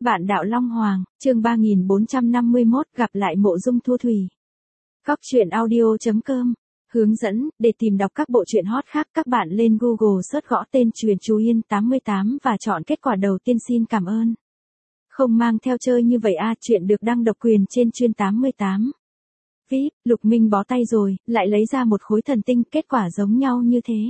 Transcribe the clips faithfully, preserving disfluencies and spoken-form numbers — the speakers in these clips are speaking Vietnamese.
Bạn đạo Long Hoàng, chương ba nghìn bốn trăm năm mươi mốt, gặp lại mộ dung thu thủy. Góc truyện audio chấm com. Hướng dẫn, để tìm đọc các bộ truyện hot khác, các bạn lên Google search gõ tên Truyện Chú Yên tám mươi tám và chọn kết quả đầu tiên. Xin cảm ơn. Không mang theo chơi như vậy à, chuyện được đăng độc quyền trên Truyện tám mươi tám. vê i pê, Lục Minh bó tay rồi, lại lấy ra một khối thần tinh, kết quả giống nhau như thế.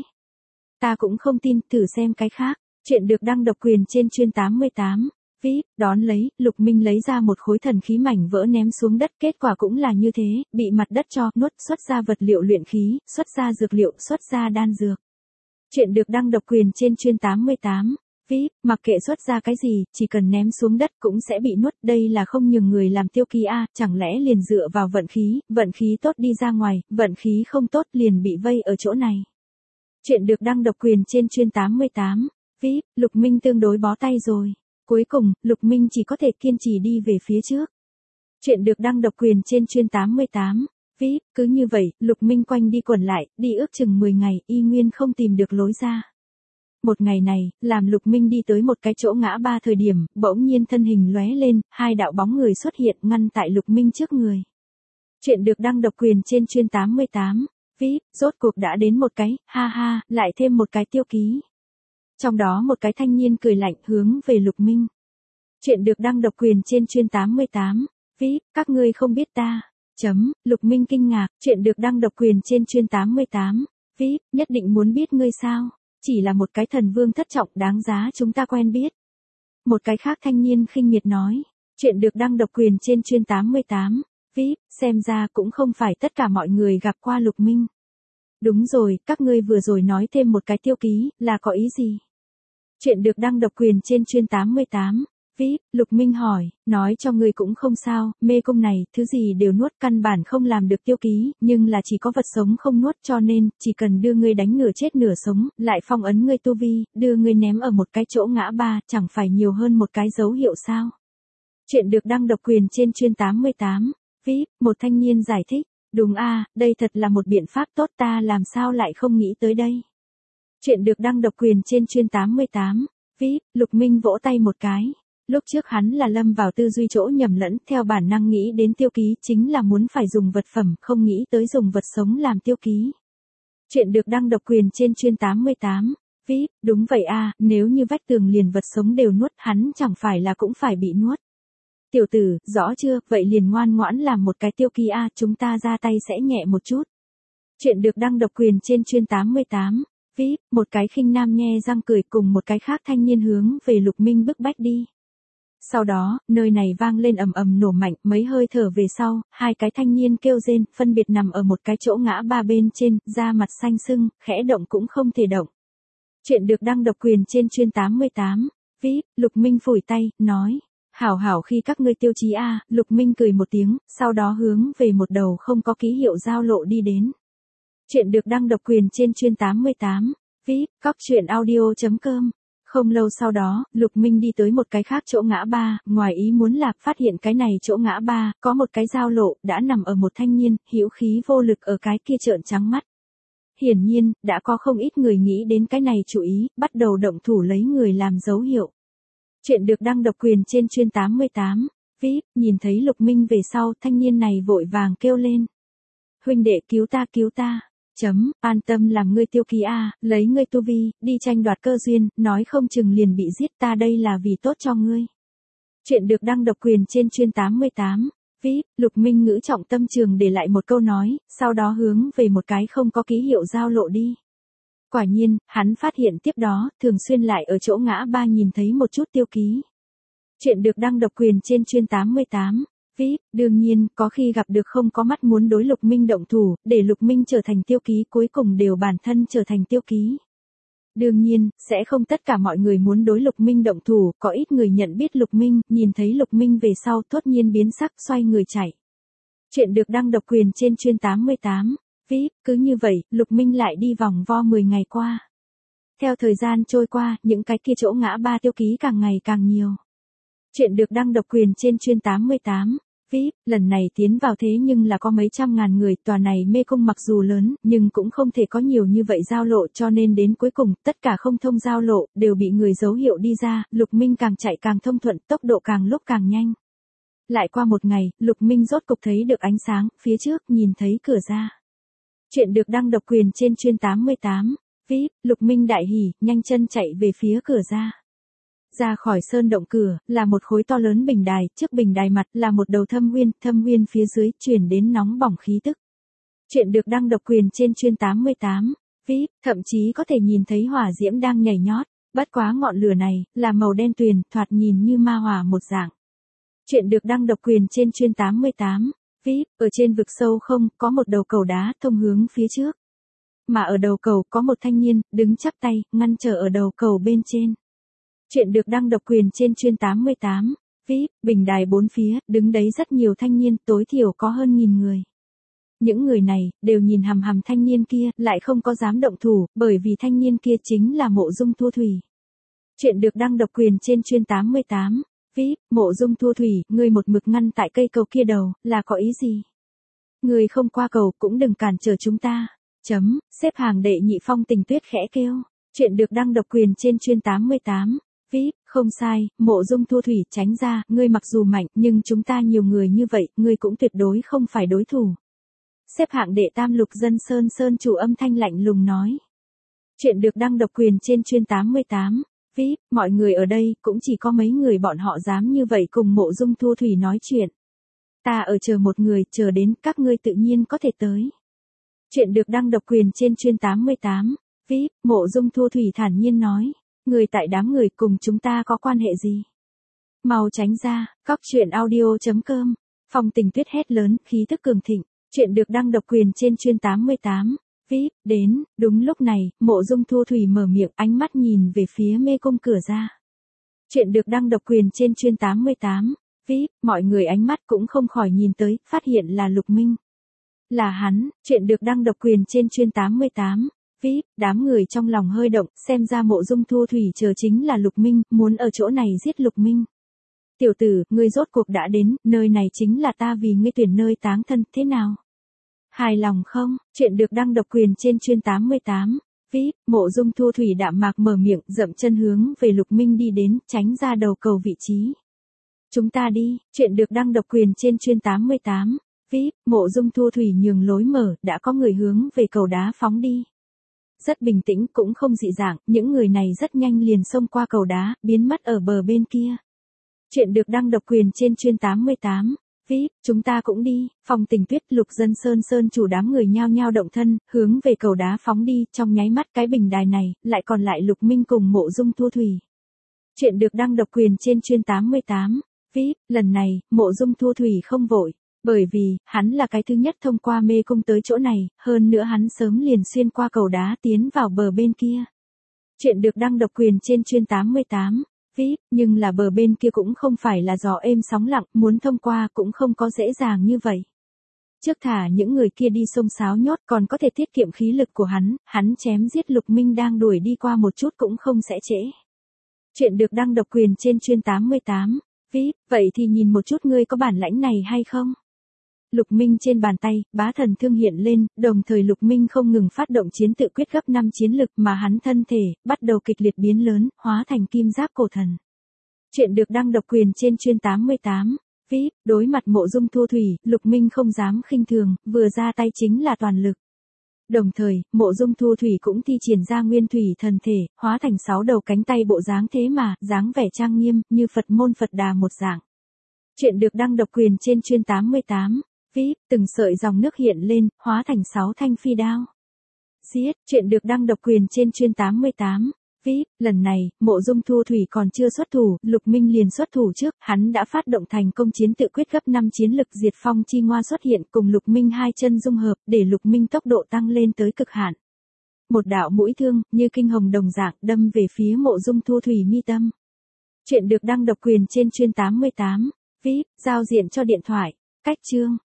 Ta cũng không tin, thử xem cái khác. Chuyện được đăng độc quyền trên Truyện tám mươi tám. vê i pê, đón lấy, Lục Minh lấy ra một khối thần khí mảnh vỡ ném xuống đất, kết quả cũng là như thế, bị mặt đất cho, nuốt, xuất ra vật liệu luyện khí, xuất ra dược liệu, xuất ra đan dược. Chuyện được đăng độc quyền trên Truyện tám mươi tám. vê i pê, mặc kệ xuất ra cái gì, chỉ cần ném xuống đất cũng sẽ bị nuốt, đây là không nhường người làm tiêu ký a, chẳng lẽ liền dựa vào vận khí, vận khí tốt đi ra ngoài, vận khí không tốt liền bị vây ở chỗ này. Chuyện được đăng độc quyền trên Truyện tám mươi tám. vê i pê, Lục Minh tương đối bó tay rồi. Cuối cùng, Lục Minh chỉ có thể kiên trì đi về phía trước. Chuyện được đăng độc quyền trên Truyện tám mươi tám. vê i pê, cứ như vậy, Lục Minh quanh đi quẩn lại, đi ước chừng mười ngày, y nguyên không tìm được lối ra. Một ngày này, làm Lục Minh đi tới một cái chỗ ngã ba thời điểm, bỗng nhiên thân hình lóe lên, hai đạo bóng người xuất hiện ngăn tại Lục Minh trước người. Chuyện được đăng độc quyền trên Truyện tám mươi tám. vê i pê, rốt cuộc đã đến một cái, ha ha, lại thêm một cái tiêu ký. Trong đó một cái thanh niên cười lạnh hướng về Lục Minh. Chuyện được đăng độc quyền trên Truyện tám mươi tám. vê i pê, các ngươi không biết ta. Chấm, Lục Minh kinh ngạc, chuyện được đăng độc quyền trên Truyện tám mươi tám. vê i pê, nhất định muốn biết ngươi sao? Chỉ là một cái thần vương thất trọng đáng giá chúng ta quen biết. Một cái khác thanh niên khinh miệt nói. Chuyện được đăng độc quyền trên Truyện tám mươi tám. vê i pê, xem ra cũng không phải tất cả mọi người gặp qua Lục Minh. Đúng rồi, các ngươi vừa rồi nói thêm một cái tiêu ký, là có ý gì? Chuyện được đăng độc quyền trên Truyện tám mươi tám. vê i pê, Lục Minh hỏi, nói cho ngươi cũng không sao, mê cung này, thứ gì đều nuốt, căn bản không làm được tiêu ký, nhưng là chỉ có vật sống không nuốt, cho nên, chỉ cần đưa ngươi đánh nửa chết nửa sống, lại phong ấn ngươi tu vi, đưa ngươi ném ở một cái chỗ ngã ba, chẳng phải nhiều hơn một cái dấu hiệu sao? Chuyện được đăng độc quyền trên Truyện tám mươi tám. vê i pê, một thanh niên giải thích, đúng a, đây thật là một biện pháp tốt, ta làm sao lại không nghĩ tới đây? Chuyện được đăng độc quyền trên Truyện tám mươi tám. vê i pê, Lục Minh vỗ tay một cái. Lúc trước hắn là lâm vào tư duy chỗ nhầm lẫn, theo bản năng nghĩ đến tiêu ký chính là muốn phải dùng vật phẩm, không nghĩ tới dùng vật sống làm tiêu ký. Chuyện được đăng độc quyền trên Truyện tám mươi tám. vê i pê, đúng vậy a, nếu như vách tường liền vật sống đều nuốt, hắn chẳng phải là cũng phải bị nuốt. Tiểu tử, rõ chưa, vậy liền ngoan ngoãn làm một cái tiêu ký a, chúng ta ra tay sẽ nhẹ một chút. Chuyện được đăng độc quyền trên Truyện tám mươi tám. vê i pê, một cái khinh nam nhe răng cười cùng một cái khác thanh niên hướng về Lục Minh bức bách đi. Sau đó, nơi này vang lên ầm ầm nổ mạnh, mấy hơi thở về sau, hai cái thanh niên kêu rên, phân biệt nằm ở một cái chỗ ngã ba bên trên, da mặt xanh sưng, khẽ động cũng không thể động. Chuyện được đăng độc quyền trên Truyện tám mươi tám. vê i pê, Lục Minh phủi tay, nói. Hảo hảo khi các ngươi tiêu chí a, Lục Minh cười một tiếng, sau đó hướng về một đầu không có ký hiệu giao lộ đi đến. Chuyện được đăng độc quyền trên Truyện tám mươi tám. vê i pê, góc truyện audio chấm com. Không lâu sau đó, Lục Minh đi tới một cái khác chỗ ngã ba, ngoài ý muốn là phát hiện cái này chỗ ngã ba, có một cái giao lộ, đã nằm ở một thanh niên, hữu khí vô lực ở cái kia trợn trắng mắt. Hiển nhiên, đã có không ít người nghĩ đến cái này chú ý, bắt đầu động thủ lấy người làm dấu hiệu. Chuyện được đăng độc quyền trên Truyện tám mươi tám. vê i pê, nhìn thấy Lục Minh về sau, thanh niên này vội vàng kêu lên. Huynh đệ cứu ta cứu ta. Chấm, an tâm làm ngươi tiêu ký a, lấy ngươi tu vi, đi tranh đoạt cơ duyên, nói không chừng liền bị giết, ta đây là vì tốt cho ngươi. Chuyện được đăng độc quyền trên Truyện tám mươi tám. vê i pê, Lục Minh ngữ trọng tâm trường để lại một câu nói, sau đó hướng về một cái không có ký hiệu giao lộ đi. Quả nhiên, hắn phát hiện tiếp đó, thường xuyên lại ở chỗ ngã ba nhìn thấy một chút tiêu ký. Chuyện được đăng độc quyền trên Truyện tám mươi tám. vê i pê, đương nhiên, có khi gặp được không có mắt muốn đối Lục Minh động thủ, để Lục Minh trở thành tiêu ký, cuối cùng đều bản thân trở thành tiêu ký. Đương nhiên, sẽ không tất cả mọi người muốn đối Lục Minh động thủ, có ít người nhận biết Lục Minh, nhìn thấy Lục Minh về sau thốt nhiên biến sắc, xoay người chạy. Chuyện được đăng độc quyền trên Truyện tám mươi tám. vê i pê, cứ như vậy, Lục Minh lại đi vòng vo mười ngày qua. Theo thời gian trôi qua, những cái kia chỗ ngã ba tiêu ký càng ngày càng nhiều. Chuyện được đăng độc quyền trên Truyện tám mươi tám. vê i pê, lần này tiến vào thế nhưng là có mấy trăm ngàn người, tòa này mê cung mặc dù lớn, nhưng cũng không thể có nhiều như vậy giao lộ, cho nên đến cuối cùng, tất cả không thông giao lộ, đều bị người dấu hiệu đi ra, Lục Minh càng chạy càng thông thuận, tốc độ càng lúc càng nhanh. Lại qua một ngày, Lục Minh rốt cục thấy được ánh sáng, phía trước, nhìn thấy cửa ra. Chuyện được đăng độc quyền trên chuyên tám mươi tám, vê i pê, Lục Minh đại hỉ, nhanh chân chạy về phía cửa ra. Ra khỏi sơn động cửa, là một khối to lớn bình đài, trước bình đài mặt là một đầu thâm nguyên, thâm nguyên phía dưới, truyền đến nóng bỏng khí tức. Chuyện được đăng độc quyền trên chuyên tám mươi tám, vê i pê, thậm chí có thể nhìn thấy hỏa diễm đang nhảy nhót, bất quá ngọn lửa này, là màu đen tuyền, thoạt nhìn như ma hỏa một dạng. Chuyện được đăng độc quyền trên chuyên tám mươi tám, vê i pê, ở trên vực sâu không, có một đầu cầu đá thông hướng phía trước. Mà ở đầu cầu có một thanh niên, đứng chắp tay, ngăn trở ở đầu cầu bên trên. Chuyện được đăng độc quyền trên chuyên tám mươi tám, vê i pê, bình đài bốn phía, đứng đấy rất nhiều thanh niên, tối thiểu có hơn nghìn người. Những người này, đều nhìn hằm hằm thanh niên kia, lại không có dám động thủ, bởi vì thanh niên kia chính là Mộ Dung Thu Thủy. Chuyện được đăng độc quyền trên chuyên tám mươi tám, vê i pê, Mộ Dung Thu Thủy, ngươi một mực ngăn tại cây cầu kia đầu, là có ý gì? Ngươi không qua cầu, cũng đừng cản trở chúng ta. Chấm, xếp hàng đệ nhị Phong Tình Tuyết khẽ kêu. Chuyện được đăng độc quyền trên chuyên tám mươi tám, vê i pê, không sai, Mộ Dung Thu Thủy tránh ra, ngươi mặc dù mạnh, nhưng chúng ta nhiều người như vậy, ngươi cũng tuyệt đối không phải đối thủ. Xếp hạng đệ tam Lục Dân Sơn Sơn chủ âm thanh lạnh lùng nói. Chuyện được đăng độc quyền trên chuyên tám mươi tám, vê i pê, mọi người ở đây, cũng chỉ có mấy người bọn họ dám như vậy cùng Mộ Dung Thu Thủy nói chuyện. Ta ở chờ một người, chờ đến, các ngươi tự nhiên có thể tới. Chuyện được đăng độc quyền trên chuyên tám mươi tám, vê i pê, Mộ Dung Thu Thủy thản nhiên nói. Người tại đám người cùng chúng ta có quan hệ gì? Mau tránh ra, cóc truyện audio chấm com. Phong Tình Tuyết hét lớn, khí tức cường thịnh. Chuyện được đăng độc quyền trên chuyên tám mươi tám, vê i pê, đến, đúng lúc này, Mộ Dung Thu Thủy mở miệng, ánh mắt nhìn về phía mê cung cửa ra. Chuyện được đăng độc quyền trên chuyên tám mươi tám, vê i pê, mọi người ánh mắt cũng không khỏi nhìn tới, phát hiện là Lục Minh. Là hắn, chuyện được đăng độc quyền trên chuyên tám mươi tám, vê i pê, đám người trong lòng hơi động, xem ra Mộ Dung Thu Thủy chờ chính là Lục Minh, muốn ở chỗ này giết Lục Minh. Tiểu tử, ngươi rốt cuộc đã đến, nơi này chính là ta vì ngươi tuyển nơi táng thân, thế nào? Hài lòng không? Chuyện được đăng độc quyền trên chuyên tám mươi tám, vê i pê, Mộ Dung Thu Thủy đạm mạc mở miệng, dậm chân hướng về Lục Minh đi đến, tránh ra đầu cầu vị trí. Chúng ta đi, chuyện được đăng độc quyền trên chuyên tám mươi tám, vê i pê, Mộ Dung Thu Thủy nhường lối mở, đã có người hướng về cầu đá phóng đi. Rất bình tĩnh, cũng không dị dạng, những người này rất nhanh liền xông qua cầu đá, biến mất ở bờ bên kia. Chuyện được đăng độc quyền trên chuyên tám mươi tám, vê i pê, chúng ta cũng đi, Phong Tình Tuyết, Lục Dân Sơn Sơn chủ đám người nhao nhao động thân, hướng về cầu đá phóng đi, trong nháy mắt cái bình đài này, lại còn lại Lục Minh cùng Mộ Dung Thu Thủy. Chuyện được đăng độc quyền trên chuyên tám mươi tám, vê i pê, lần này, Mộ Dung Thu Thủy không vội. Bởi vì, hắn là cái thứ nhất thông qua mê cung tới chỗ này, hơn nữa hắn sớm liền xuyên qua cầu đá tiến vào bờ bên kia. Chuyện được đăng độc quyền trên chuyên tám mươi tám, vê i pê, nhưng là bờ bên kia cũng không phải là gió êm sóng lặng, muốn thông qua cũng không có dễ dàng như vậy. Trước thả những người kia đi sông sáo nhốt còn có thể tiết kiệm khí lực của hắn, hắn chém giết Lục Minh đang đuổi đi qua một chút cũng không sẽ trễ. Chuyện được đăng độc quyền trên chuyên tám mươi tám, vê i pê, vậy thì nhìn một chút ngươi có bản lãnh này hay không? Lục Minh trên bàn tay, bá thần thương hiện lên, đồng thời Lục Minh không ngừng phát động chiến tự quyết gấp năm chiến lực mà hắn thân thể, bắt đầu kịch liệt biến lớn, hóa thành kim giáp cổ thần. Chuyện được đăng độc quyền trên chuyên tám mươi tám, vê i pê, đối mặt Mộ Dung Thu Thủy, Lục Minh không dám khinh thường, vừa ra tay chính là toàn lực. Đồng thời, Mộ Dung Thu Thủy cũng thi triển ra nguyên thủy thần thể, hóa thành sáu đầu cánh tay bộ dáng thế mà, dáng vẻ trang nghiêm, như Phật môn Phật đà một dạng. Chuyện được đăng độc quyền trên chuyên tám mươi tám, vê i pê, từng sợi dòng nước hiện lên, hóa thành sáu thanh phi đao. Giết, chuyện được đăng độc quyền trên chuyên tám mươi tám, vê i pê, lần này, Mộ Dung Thu Thủy còn chưa xuất thủ, Lục Minh liền xuất thủ trước, hắn đã phát động thành công chiến tự quyết gấp năm chiến lực diệt phong chi ngoa xuất hiện cùng Lục Minh hai chân dung hợp, để Lục Minh tốc độ tăng lên tới cực hạn. Một đạo mũi thương, như kinh hồng đồng dạng, đâm về phía Mộ Dung Thu Thủy mi tâm. Chuyện được đăng độc quyền trên chuyên tám mươi tám, vê i pê, giao diện cho điện thoại, cách chương.